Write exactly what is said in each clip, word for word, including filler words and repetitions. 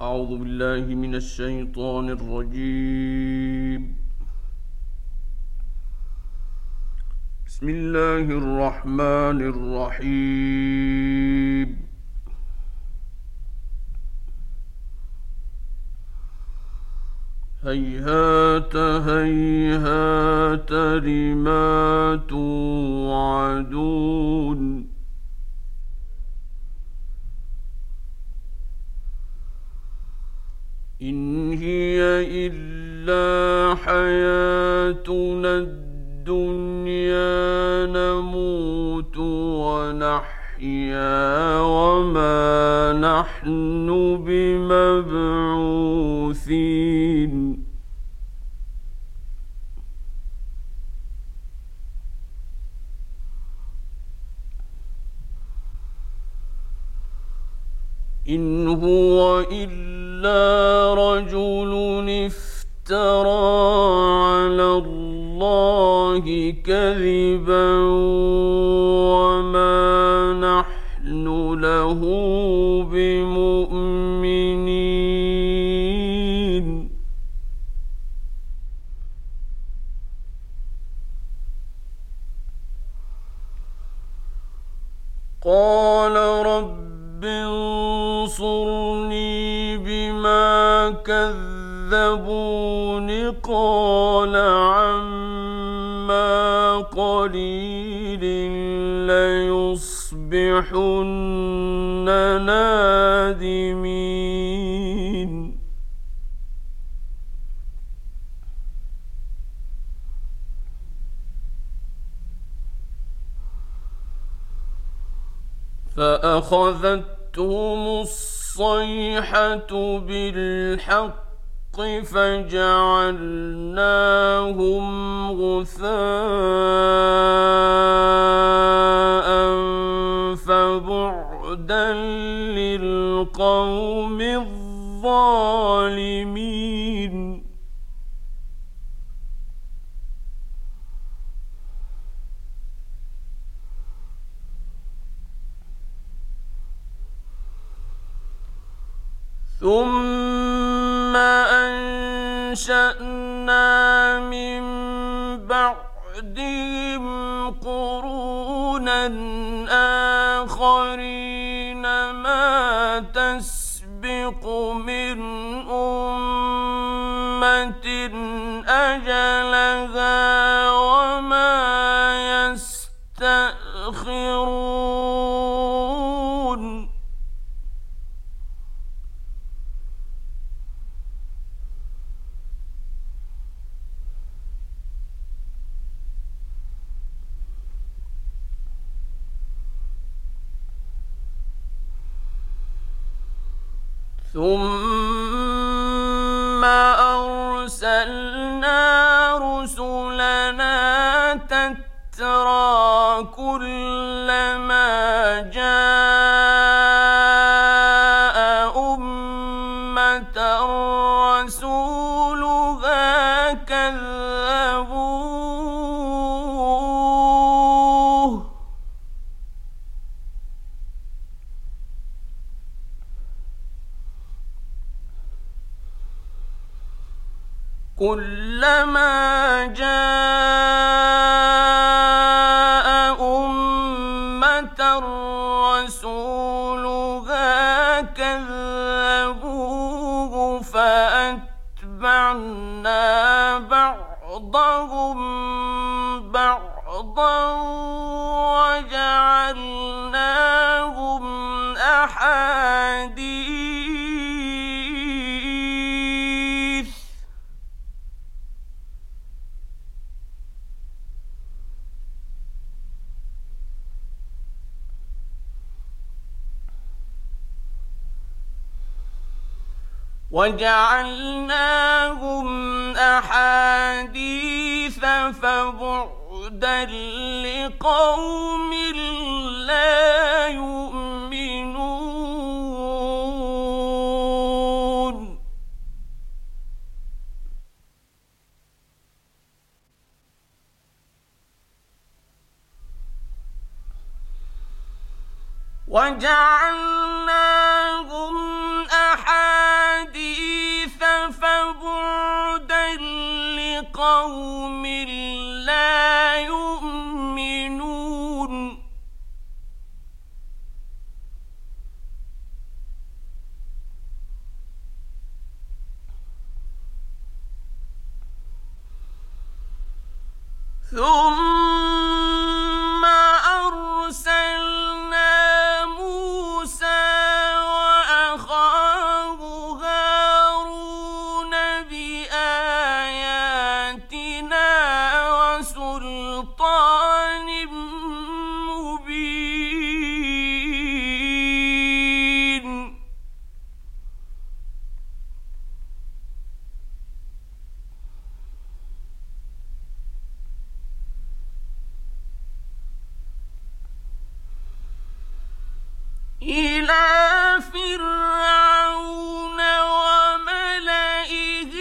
أعوذ بالله من الشيطان الرجيم. بسم الله الرحمن الرحيم. هيهات هيهات لما توعدون إن هي إلا حياتنا الدنيا نموت ونحيا وما نحن بمبعوثين إن هو إلا رجل افترى على الله كذبا وما نحن له بمؤمنين قال رب انصرني بما كذبون قال عما قليل ليصبحن نادمين فأخذتهم الصيحة بالحق فجعلناهم غثاء فبعدا للقوم الظالمين ثم أنشأنا من بعدهم قرونا آخرين ما تسبق من أمة أجلها وما يستأخرون ثم أرسلنا رسلنا تترى كلما جاء أمة رسولها كذبوه كلما جاء أمة رسولها كذبوه فأتبعنا بعضهم بعضا وجعلناهم أحاديث وجعلناهم أحاديث فبعدا لقوم لا يؤمنون وجعلناهم أحاديث ثم أرسلنا موسى وأخاه هارون بآياتنا وسلطان مبين إلى فرعون وملئه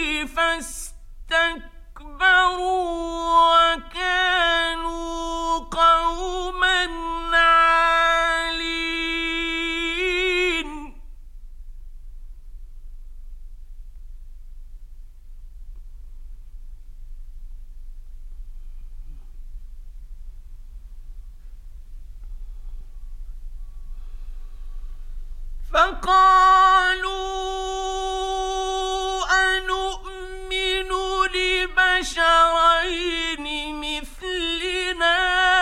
فاستكبروا وكانوا قوما عالين فقالوا أنؤمن لبشرين مثلنا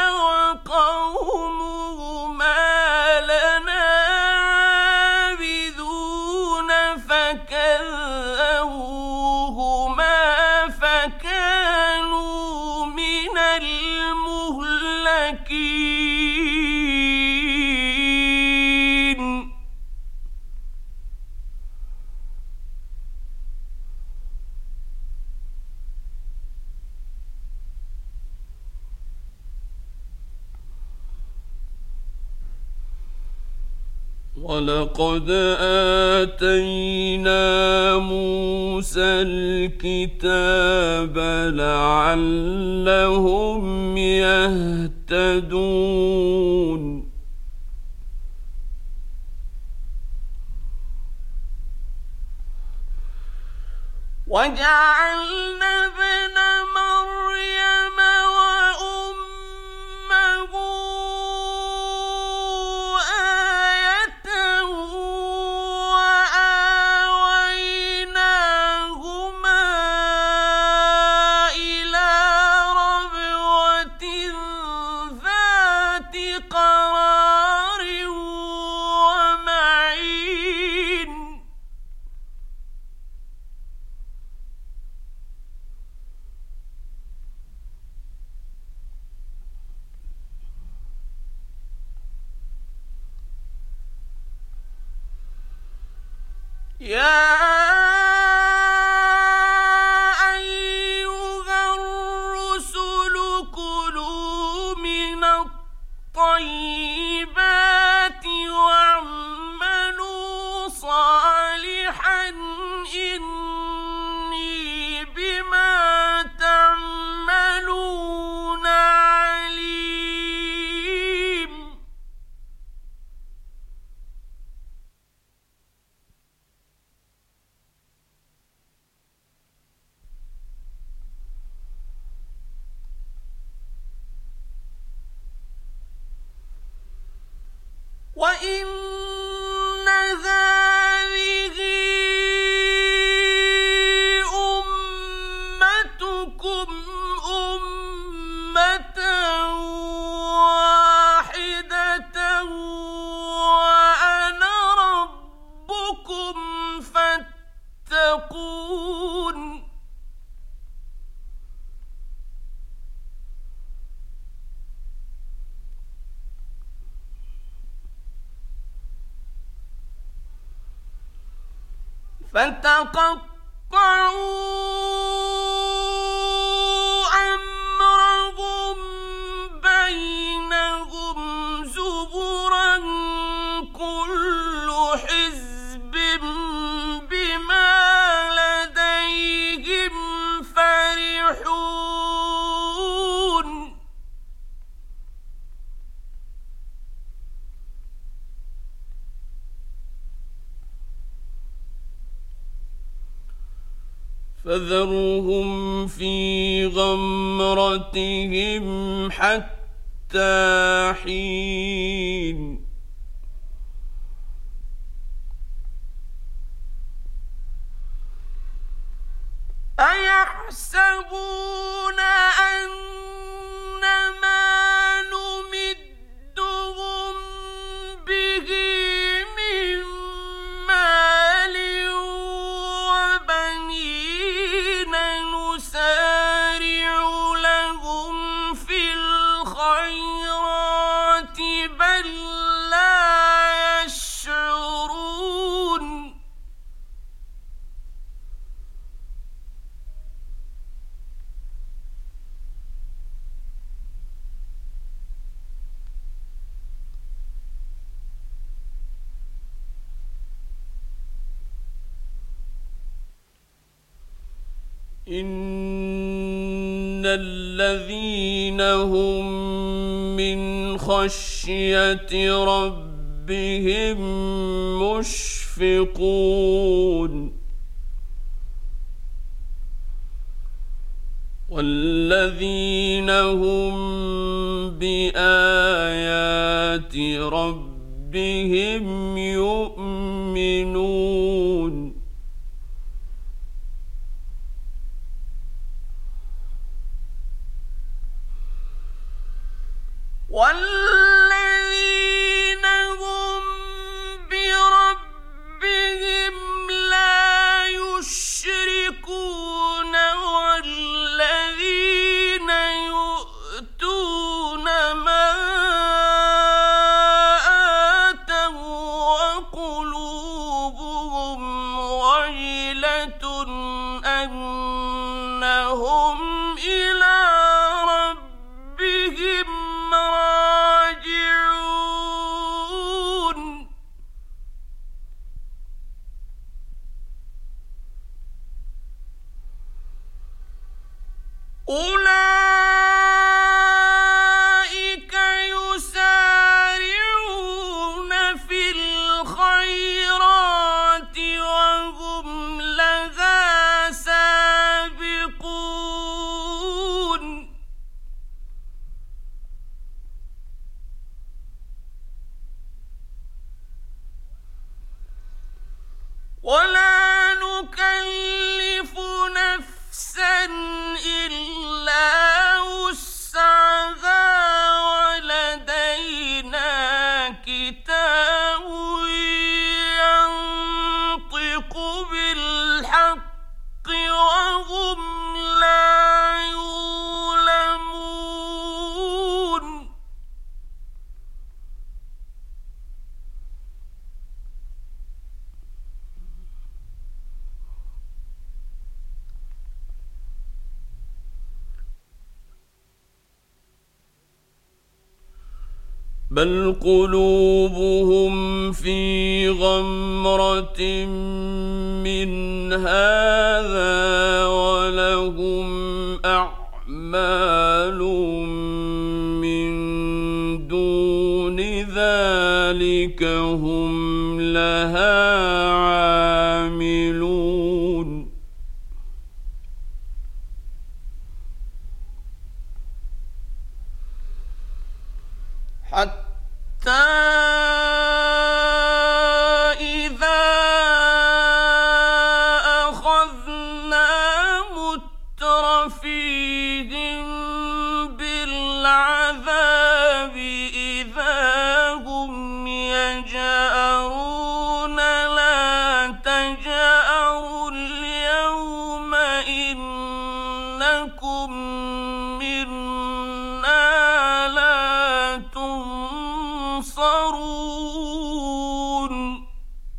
وقومهما لنا عابدون فكذبوهما فكانوا من المهلكين ولقد آتينا موسى الكتاب لعلهم يهتدون وجعلنا ابن مريم وأمه آية وآويناهما إلى ربوة ذات قرار ومعين يا أيها الرسل كلوا من الطيبات واعملوا صالحا إني بما تعملون عليم وإن هذه أمتكم أمة واحدة وأنا ربكم فاتقون فتقطعوا أمرهم بينهم زبرا كل حزب بما لديهم فرحون فذرهم في غمرتهم حتى حين أيحسبون أن إن الذين هم من خشية ربهم مشفقون والذين هم بآيات ربهم يؤمنون والذين هم بربهم لا يشركون والذين يؤتون ما آتوا وقلوبهم وجلة أنهم إلى ربهم راجعون أولئك يسارعون في الخيرات وهم لها سابقون ولا نكلف نفسا إلا وسعها ولدينا كتاب ينطق بالحق وهم لا يظلمون بل قلوبهم في غمرة من هذا ولهم أعمال من دون ذلك هم لها عاملون حتى إذا أخذنا مترفيهم بالعذاب إذا هم يجأرون لا تجأروا اليوم إنكم منا لا تنصرون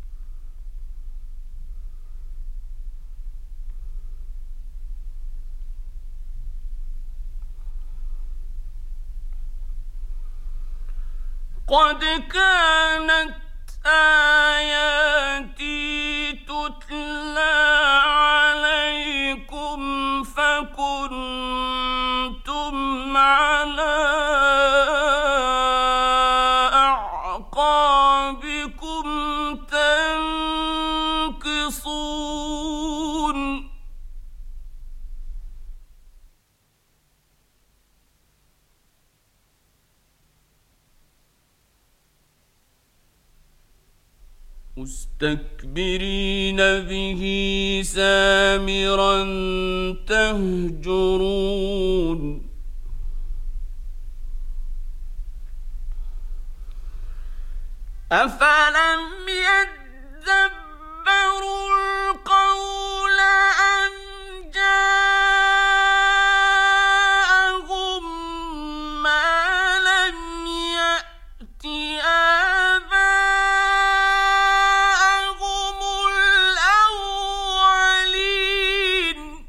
قد كانت آياتي تتلى عليكم فكنتم على أعقابكم تنكصون مستكبرين به سامرا تهجرون أفلم يدبروا القول أم جاءهم ما لم يأت آباءهم الأولين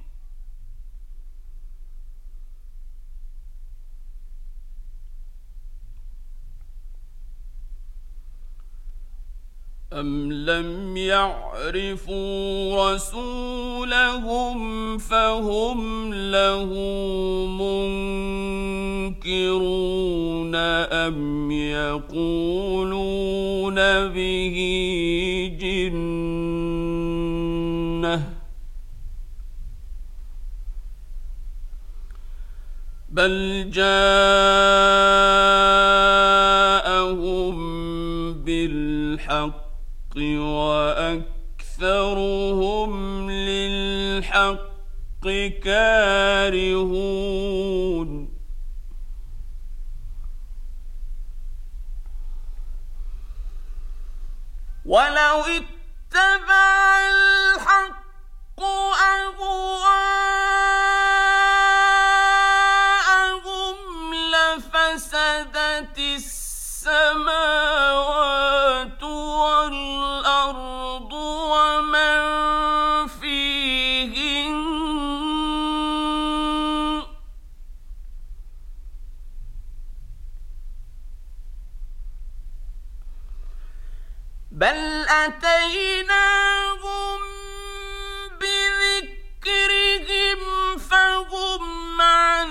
أم لم يعرفوا رسولهم فهم له منكرون أم يقولون به جنة بل جاءهم بالحق وأكثرهم للحق كارهون ولو اتبع الحق أهواءهم لفسدت السماوات والأرض ومن فيهن بل أتيناهم بذكرهم فهم عن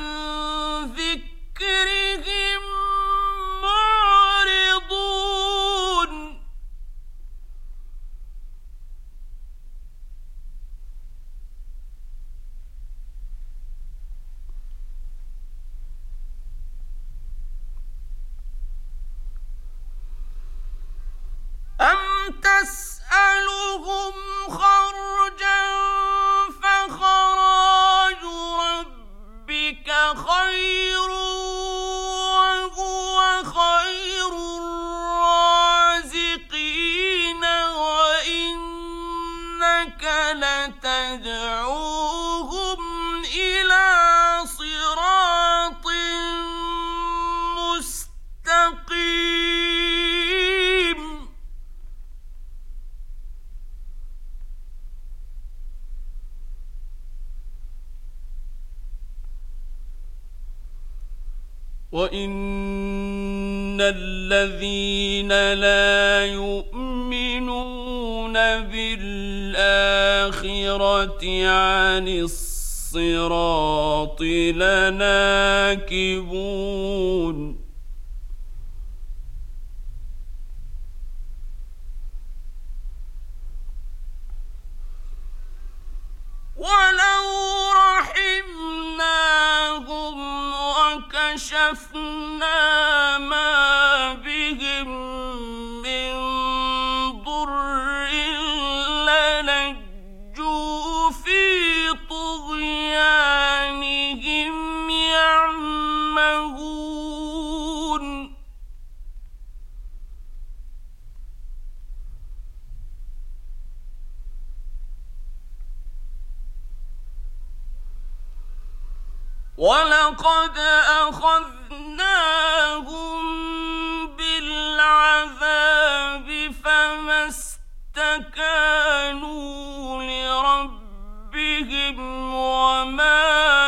ذكرهم معرضون أم تسألهم خرجا فخراج ربك خير وهو خير الرازقين وإنك لتدعوهم إلى صراط مستقيم وَإِنَّ الَّذِينَ لَا يُؤْمِنُونَ بِالْآخِرَةِ عَنِ الصِّرَاطِ لَنَاكِبُونَ وَلَوْ رَحِمْنَاهُمْ وَكَشَفْنَا مَا بِهِم مِّن ضُرٍّ لَّلَجُّوا فِي طُغْيَانِهِمْ يَعْمَهُونَ وَلَقَدْ أَخَذْنَاهُم بِالْعَذَابِ فَمَا اسْتَكَانُوا لِرَبِّهِمْ وَمَا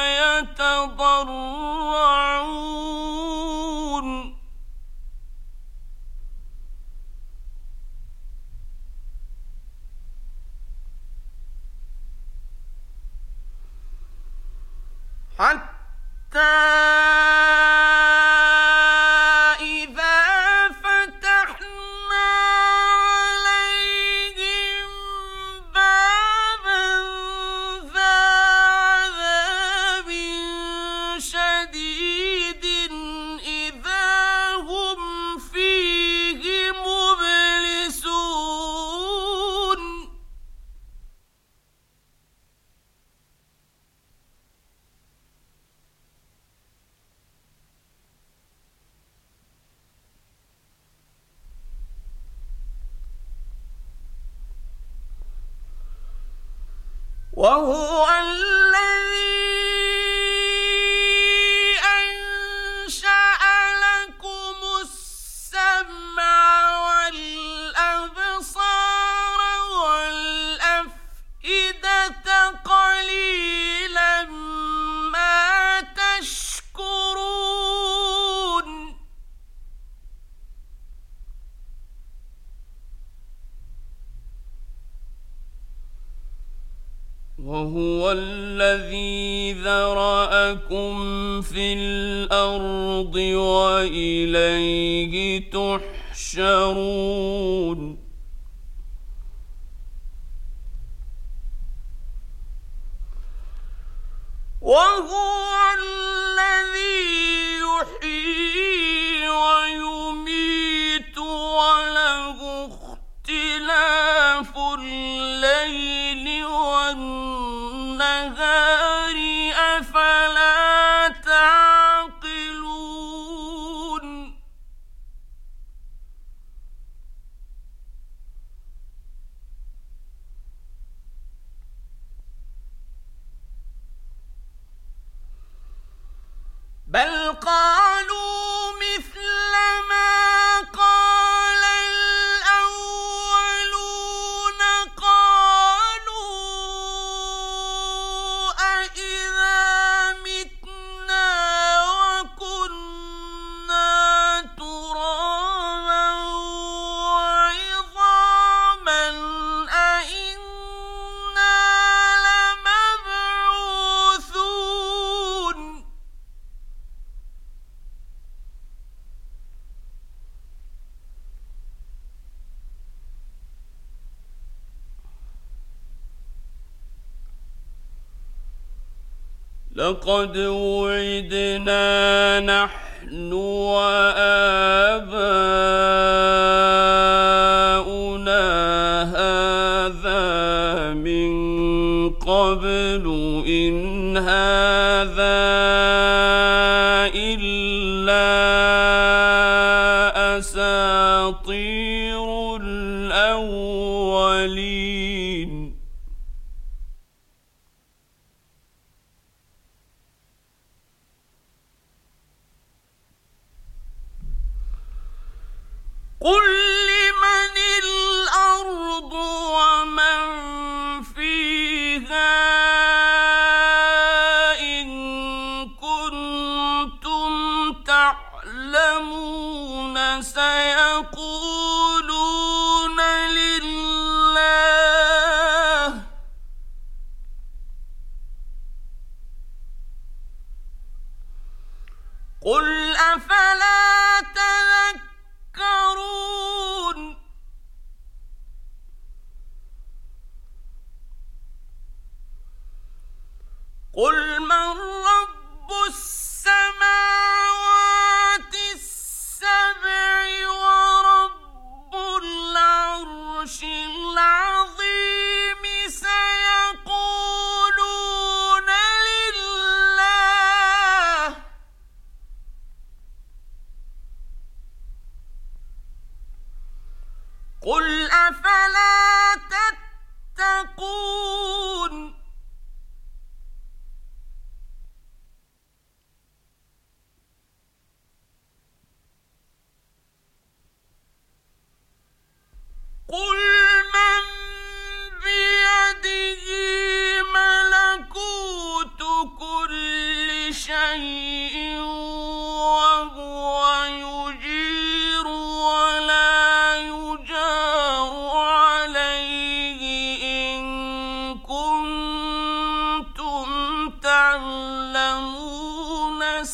يَتَضَرَّعُونَ حتى إذا فتحنا عليهم بابا ذا عذاب شديد إذا هم فيه مبلسون وهو الذي أنشأ لكم السمع والأبصار والأفئدة قليلا ما تشكرون وهو الذي ذرأكم في الأرض وإليه تحشرون وهو الذي يحيي ويميت وله اختلاف الليل والنهار أفلا تعقلون بل قالوا مثل ما قال الأولون قالوا أإذا متنا وكنا ترابا وعظاما أإنا لمبعوثون لقد وعدنا نحن وآباؤنا هذا من قبل إن هذا إلا أساطير الأولين قل لمن الأرض ومن فيها إن كنتم تعلمون سيقولون لله قل أفلا تذكرون قل من رب السماوات السبع ورب العرش العظيم سيقولون لله قل أفلا تتقون قل من بيده ملكوت كل شيء وهو يجير ولا يجار عليه إن كنتم تعلمون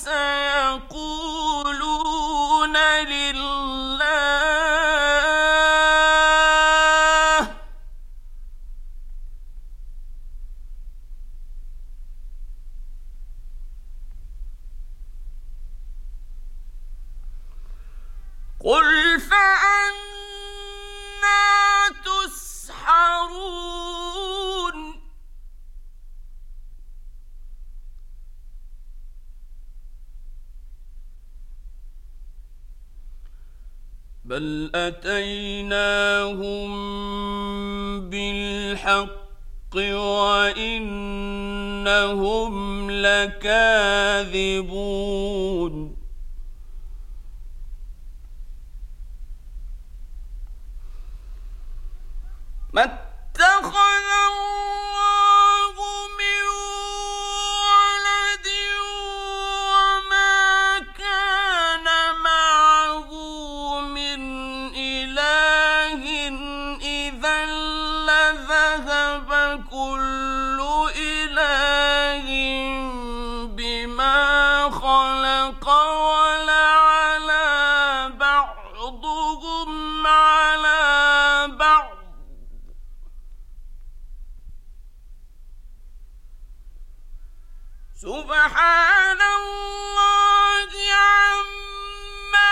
سيقولون لله قل فأنا تسحرون بل أتيناهم بالحق وإنهم لكاذبون ما اتخذ الله من ولد وما كان معه من إله إذا لذهب كل سبحان الله عما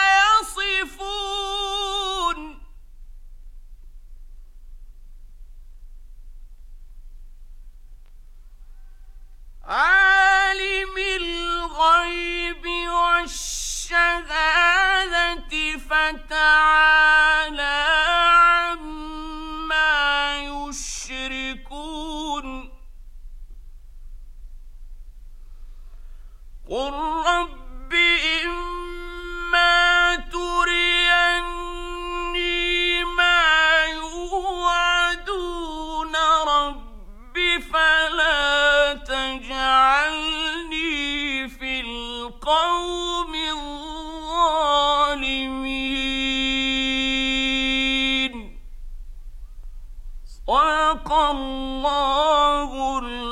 يصفون. عالم الغيب والشهادة فتعالى عما يشركون. قل رب إما تريني ما يوعدون رب فلا تجعلني في القوم الظالمين. صدق الله